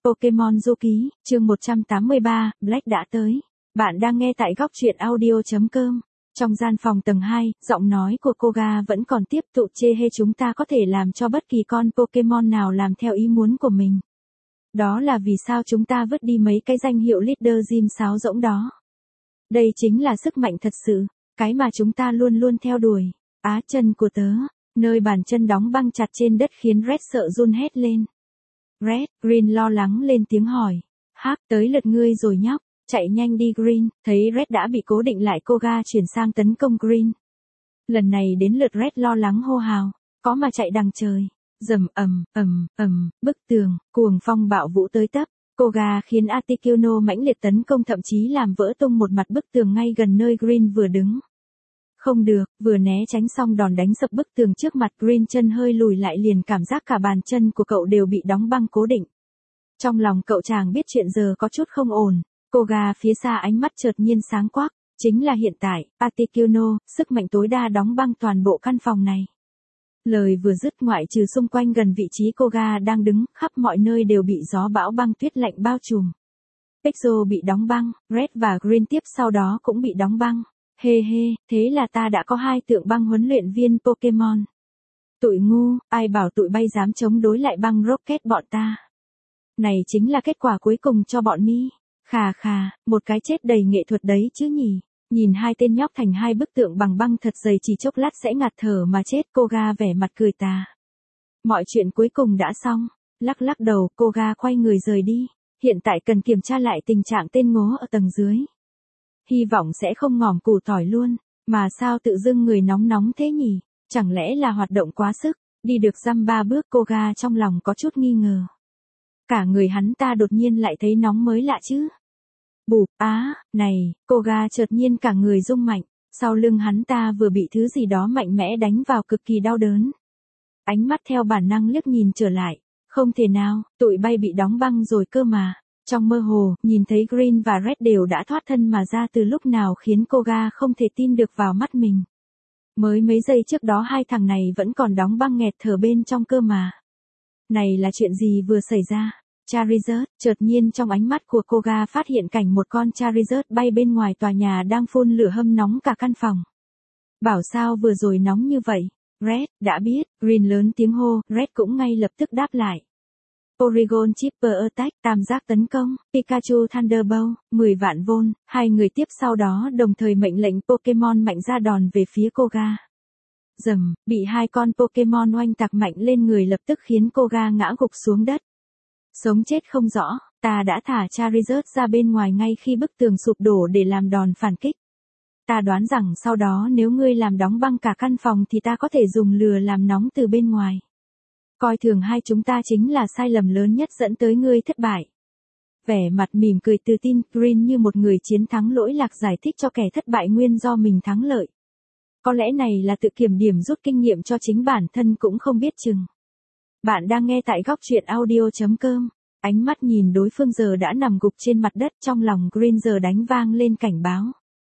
Pokemon Du Ký, chương 183, Black đã tới. Bạn đang nghe tại góc truyện audio.com. Trong gian phòng tầng 2, giọng nói của Koga vẫn còn tiếp tục chê hê chúng ta có thể làm cho bất kỳ con Pokemon nào làm theo ý muốn của mình. Đó là vì sao chúng ta vứt đi mấy cái danh hiệu leader gym sáo rỗng đó. Đây chính là sức mạnh thật sự, cái mà chúng ta luôn luôn theo đuổi. Á chân của tớ, nơi bàn chân đóng băng chặt trên đất khiến Red sợ run hét lên. Red, Green lo lắng lên tiếng hỏi. Hắc, tới lượt ngươi rồi nhóc, chạy nhanh đi Green, thấy Red đã bị cố định lại Koga chuyển sang tấn công Green. Lần này đến lượt Red lo lắng hô hào, có mà chạy đằng trời. Rầm bức tường, cuồng phong bạo vũ tới tấp. Koga khiến Articuno mãnh liệt tấn công thậm chí làm vỡ tung một mặt bức tường ngay gần nơi Green vừa đứng. Không được, vừa né tránh xong đòn đánh sập bức tường trước mặt Green chân hơi lùi lại liền cảm giác cả bàn chân của cậu đều bị đóng băng cố định. Trong lòng cậu chàng biết chuyện giờ có chút không ổn, Koga phía xa ánh mắt chợt nhiên sáng quắc, chính là hiện tại, Articuno, sức mạnh tối đa đóng băng toàn bộ căn phòng này. Lời vừa dứt ngoại trừ xung quanh gần vị trí Koga đang đứng, khắp mọi nơi đều bị gió bão băng tuyết lạnh bao trùm. Pixel bị đóng băng, Red và Green tiếp sau đó cũng bị đóng băng. Hê hê, thế là ta đã có 2 tượng băng huấn luyện viên Pokemon. Tụi ngu, ai bảo tụi bay dám chống đối lại băng Rocket bọn ta. Này chính là kết quả cuối cùng cho bọn mi. Khà khà, một cái chết đầy nghệ thuật đấy chứ nhỉ. Nhìn 2 tên nhóc thành 2 bức tượng bằng băng thật dày chỉ chốc lát sẽ ngạt thở mà chết. Koga vẻ mặt cười tà. Mọi chuyện cuối cùng đã xong. Lắc lắc đầu, Koga quay người rời đi. Hiện tại cần kiểm tra lại tình trạng tên ngố ở tầng dưới. Hy vọng sẽ không ngỏm củ tỏi luôn, mà sao tự dưng người nóng nóng thế nhỉ, chẳng lẽ là hoạt động quá sức, đi được dăm 3 bước Koga trong lòng có chút nghi ngờ. Cả người hắn ta đột nhiên lại thấy nóng mới lạ chứ. Bụp, này, Koga chợt nhiên cả người rung mạnh, sau lưng hắn ta vừa bị thứ gì đó mạnh mẽ đánh vào cực kỳ đau đớn. Ánh mắt theo bản năng liếc nhìn trở lại, không thể nào, tụi bay bị đóng băng rồi cơ mà. Trong mơ hồ, nhìn thấy Green và Red đều đã thoát thân mà ra từ lúc nào khiến Koga không thể tin được vào mắt mình. Mới mấy giây trước đó 2 thằng này vẫn còn đóng băng nghẹt thở bên trong cơ mà. Này là chuyện gì vừa xảy ra? Charizard, chợt nhiên trong ánh mắt của Koga phát hiện cảnh một con Charizard bay bên ngoài tòa nhà đang phun lửa hâm nóng cả căn phòng. Bảo sao vừa rồi nóng như vậy? Red, đã biết, Green lớn tiếng hô, Red cũng ngay lập tức đáp lại. Porygon Chipper Attack, tam giác tấn công, Pikachu Thunderbolt, 10 vạn vôn, 2 người tiếp sau đó đồng thời mệnh lệnh Pokemon mạnh ra đòn về phía Koga. Rầm, bị 2 con Pokemon oanh tạc mạnh lên người lập tức khiến Koga ngã gục xuống đất. Sống chết không rõ, ta đã thả Charizard ra bên ngoài ngay khi bức tường sụp đổ để làm đòn phản kích. Ta đoán rằng sau đó nếu ngươi làm đóng băng cả căn phòng thì ta có thể dùng lửa làm nóng từ bên ngoài. Coi thường hai chúng ta chính là sai lầm lớn nhất dẫn tới ngươi thất bại. Vẻ mặt mỉm cười tự tin, Green như một người chiến thắng lỗi lạc giải thích cho kẻ thất bại nguyên do mình thắng lợi. Có lẽ này là tự kiểm điểm rút kinh nghiệm cho chính bản thân cũng không biết chừng. Bạn đang nghe tại góc truyện audio.com. Ánh mắt nhìn đối phương giờ đã nằm gục trên mặt đất, trong lòng Green giờ đánh vang lên cảnh báo.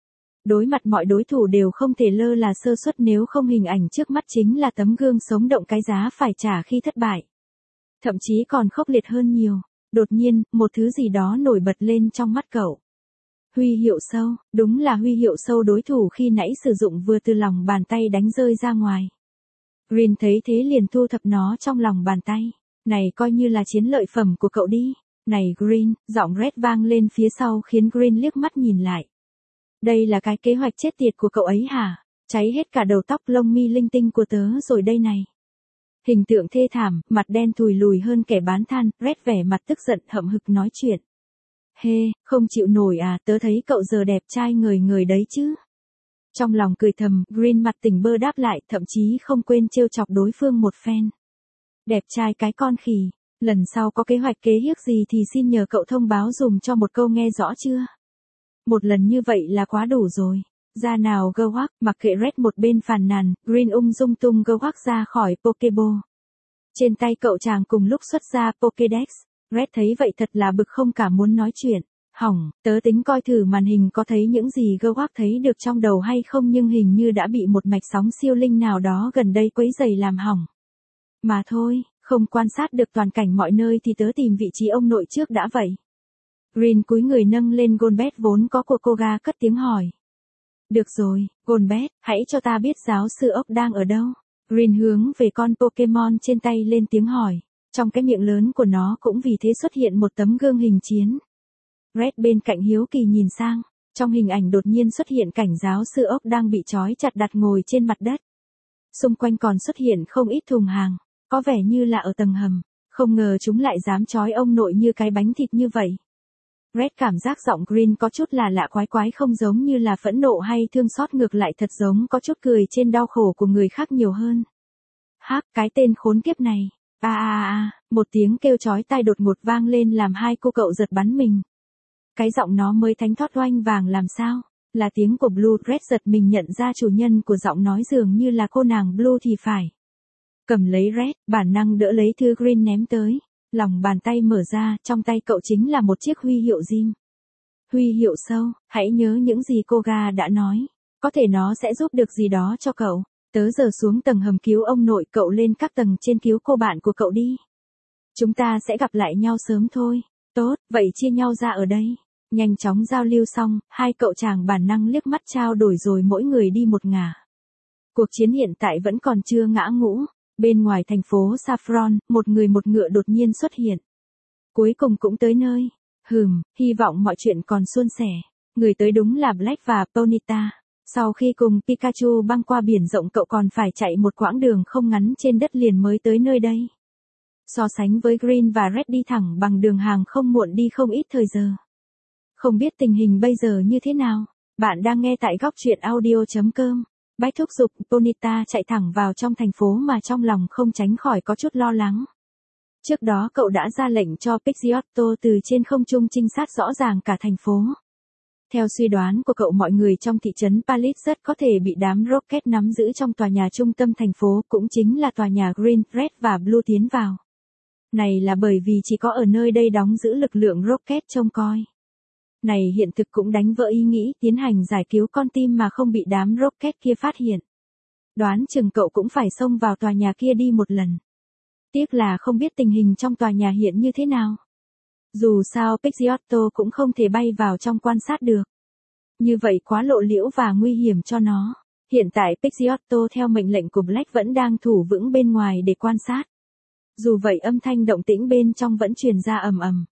Đối mặt mọi đối thủ đều không thể lơ là sơ suất, nếu không hình ảnh trước mắt chính là tấm gương sống động cái giá phải trả khi thất bại. Thậm chí còn khốc liệt hơn nhiều. Đột nhiên, một thứ gì đó nổi bật lên trong mắt cậu. Huy hiệu sâu, đúng là huy hiệu sâu đối thủ khi nãy sử dụng vừa từ lòng bàn tay đánh rơi ra ngoài. Green thấy thế liền thu thập nó trong lòng bàn tay. Này coi như là chiến lợi phẩm của cậu đi. Này Green, giọng Red vang lên phía sau khiến Green liếc mắt nhìn lại. Đây là cái kế hoạch chết tiệt của cậu ấy hả? Cháy hết cả đầu tóc lông mi linh tinh của tớ rồi đây này. Hình tượng thê thảm, mặt đen thùi lùi hơn kẻ bán than, Red vẻ mặt tức giận hậm hực nói chuyện. Hê, không chịu nổi à, tớ thấy cậu giờ đẹp trai ngời ngời đấy chứ. Trong lòng cười thầm, Green mặt tỉnh bơ đáp lại, thậm chí không quên trêu chọc đối phương một phen. Đẹp trai cái con khỉ, lần sau có kế hoạch kế hiếc gì thì xin nhờ cậu thông báo dùm cho một câu nghe rõ chưa? Một lần như vậy là quá đủ rồi. Ra nào Gawak, mặc kệ Red một bên phàn nàn, Green ung dung tung Gawak ra khỏi Pokeball. Trên tay cậu chàng cùng lúc xuất ra Pokédex. Red thấy vậy thật là bực không cả muốn nói chuyện. Hỏng, tớ tính coi thử màn hình có thấy những gì Gawak thấy được trong đầu hay không, nhưng hình như đã bị một mạch sóng siêu linh nào đó gần đây quấy rầy làm hỏng. Mà thôi, Không quan sát được toàn cảnh mọi nơi thì tớ tìm vị trí ông nội trước đã vậy. Green cúi người nâng lên Golbet vốn có của Koga cất tiếng hỏi. Được rồi, Golbet, hãy cho ta biết giáo sư ốc đang ở đâu. Green hướng về con Pokemon trên tay lên tiếng hỏi. Trong cái miệng lớn của nó cũng vì thế xuất hiện một tấm gương hình chiến. Red bên cạnh hiếu kỳ nhìn sang. Trong hình ảnh đột nhiên xuất hiện cảnh giáo sư ốc đang bị trói chặt đặt ngồi trên mặt đất. Xung quanh còn xuất hiện không ít thùng hàng, có vẻ như là ở tầng hầm. Không ngờ chúng lại dám trói ông nội như cái bánh thịt như vậy. Red cảm giác giọng Green có chút là lạ quái quái, không giống như là phẫn nộ hay thương xót, ngược lại thật giống có chút cười trên đau khổ của người khác nhiều hơn. Hắc, cái tên khốn kiếp này. Một tiếng kêu chói tai đột ngột vang lên làm hai cô cậu giật bắn mình. Cái giọng nó mới thánh thót oanh vàng làm sao? Là tiếng của Blue. Red giật mình nhận ra chủ nhân của giọng nói dường như là cô nàng Blue thì phải. Cầm lấy Red, bản năng đỡ lấy thứ Green ném tới. Lòng bàn tay mở ra, trong tay cậu chính là một chiếc huy hiệu Jim. Huy hiệu sâu, hãy nhớ những gì Koga đã nói. Có thể nó sẽ giúp được gì đó cho cậu. Tớ giờ xuống tầng hầm cứu ông nội, cậu lên các tầng trên cứu cô bạn của cậu đi. Chúng ta sẽ gặp lại nhau sớm thôi. Tốt, vậy chia nhau ra ở đây. Nhanh chóng giao lưu xong, hai cậu chàng bản năng liếc mắt trao đổi rồi mỗi người đi một ngả. Cuộc chiến hiện tại vẫn còn chưa ngã ngũ. Bên ngoài thành phố Saffron, một người một ngựa đột nhiên xuất hiện. Cuối cùng cũng tới nơi. Hy vọng mọi chuyện còn suôn sẻ. Người tới đúng là Black và Ponyta. Sau khi cùng Pikachu băng qua biển rộng, cậu còn phải chạy một quãng đường không ngắn trên đất liền mới tới nơi đây. So sánh với Green và Red đi thẳng bằng đường hàng không muộn đi không ít thời giờ. Không biết tình hình bây giờ như thế nào. Bạn đang nghe tại góc truyện audio.com. Bách thúc giục Ponyta chạy thẳng vào trong thành phố mà trong lòng không tránh khỏi có chút lo lắng. Trước đó cậu đã ra lệnh cho Pidgeotto từ trên không trung trinh sát rõ ràng cả thành phố. Theo suy đoán của cậu, mọi người trong thị trấn Palisade rất có thể bị đám Rocket nắm giữ trong tòa nhà trung tâm thành phố, cũng chính là tòa nhà Green, Red và Blue tiến vào. Này là bởi vì chỉ có ở nơi đây đóng giữ lực lượng Rocket trông coi. Này hiện thực cũng đánh vỡ ý nghĩ tiến hành giải cứu con tim mà không bị đám Rocket kia phát hiện. Đoán chừng cậu cũng phải xông vào tòa nhà kia đi một lần. Tiếc là không biết tình hình trong tòa nhà hiện như thế nào. Dù sao Pidgeotto cũng không thể bay vào trong quan sát được. Như vậy quá lộ liễu và nguy hiểm cho nó. Hiện tại Pidgeotto theo mệnh lệnh của Black vẫn đang thủ vững bên ngoài để quan sát. Dù vậy âm thanh động tĩnh bên trong vẫn truyền ra ầm ầm.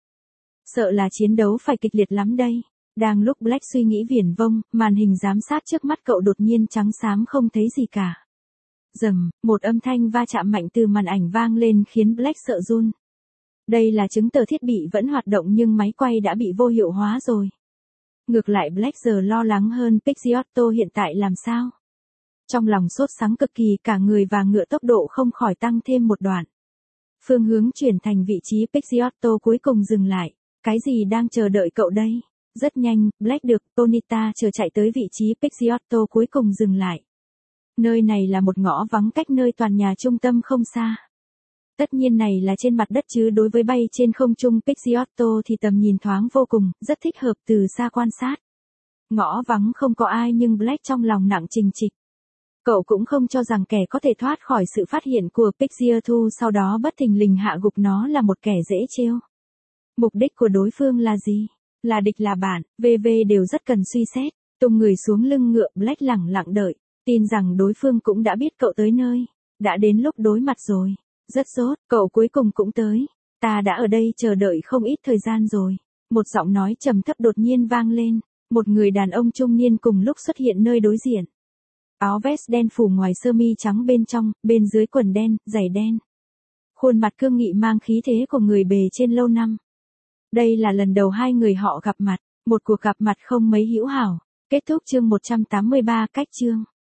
Sợ là chiến đấu phải kịch liệt lắm đây. Đang lúc Black suy nghĩ viển vông, màn hình giám sát trước mắt cậu đột nhiên trắng xám không thấy gì cả. Rầm, một âm thanh va chạm mạnh từ màn ảnh vang lên khiến Black sợ run. Đây là chứng tờ thiết bị vẫn hoạt động nhưng máy quay đã bị vô hiệu hóa rồi. Ngược lại Black giờ lo lắng hơn Pidgeotto hiện tại làm sao. Trong lòng sốt sắng cực kỳ, cả người và ngựa tốc độ không khỏi tăng thêm một đoạn. Phương hướng chuyển thành vị trí Pidgeotto cuối cùng dừng lại. Cái gì đang chờ đợi cậu đây? Rất nhanh, Black được Ponyta chờ chạy tới vị trí Pidgeotto cuối cùng dừng lại. Nơi này là một ngõ vắng cách nơi tòa nhà trung tâm không xa. Tất nhiên này là trên mặt đất chứ đối với bay trên không trung Pidgeotto thì tầm nhìn thoáng vô cùng, rất thích hợp từ xa quan sát. Ngõ vắng không có ai nhưng Black trong lòng nặng trịch trịch. Cậu cũng không cho rằng kẻ có thể thoát khỏi sự phát hiện của Pidgeotto sau đó bất thình lình hạ gục nó là một kẻ dễ trêu. Mục đích của đối phương là gì? Là địch là bạn, VV đều rất cần suy xét. Tung người xuống lưng ngựa, Black lẳng lặng đợi, tin rằng đối phương cũng đã biết cậu tới nơi. Đã đến lúc đối mặt rồi. Rất sốt, cậu cuối cùng cũng tới. Ta đã ở đây chờ đợi không ít thời gian rồi. Một giọng nói trầm thấp đột nhiên vang lên. Một người đàn ông trung niên cùng lúc xuất hiện nơi đối diện. Áo vest đen phủ ngoài sơ mi trắng bên trong, bên dưới quần đen, giày đen. Khuôn mặt cương nghị mang khí thế của người bề trên lâu năm. Đây là lần đầu hai người họ gặp mặt, một cuộc gặp mặt không mấy hữu hảo. Kết thúc chương 183 cách chương.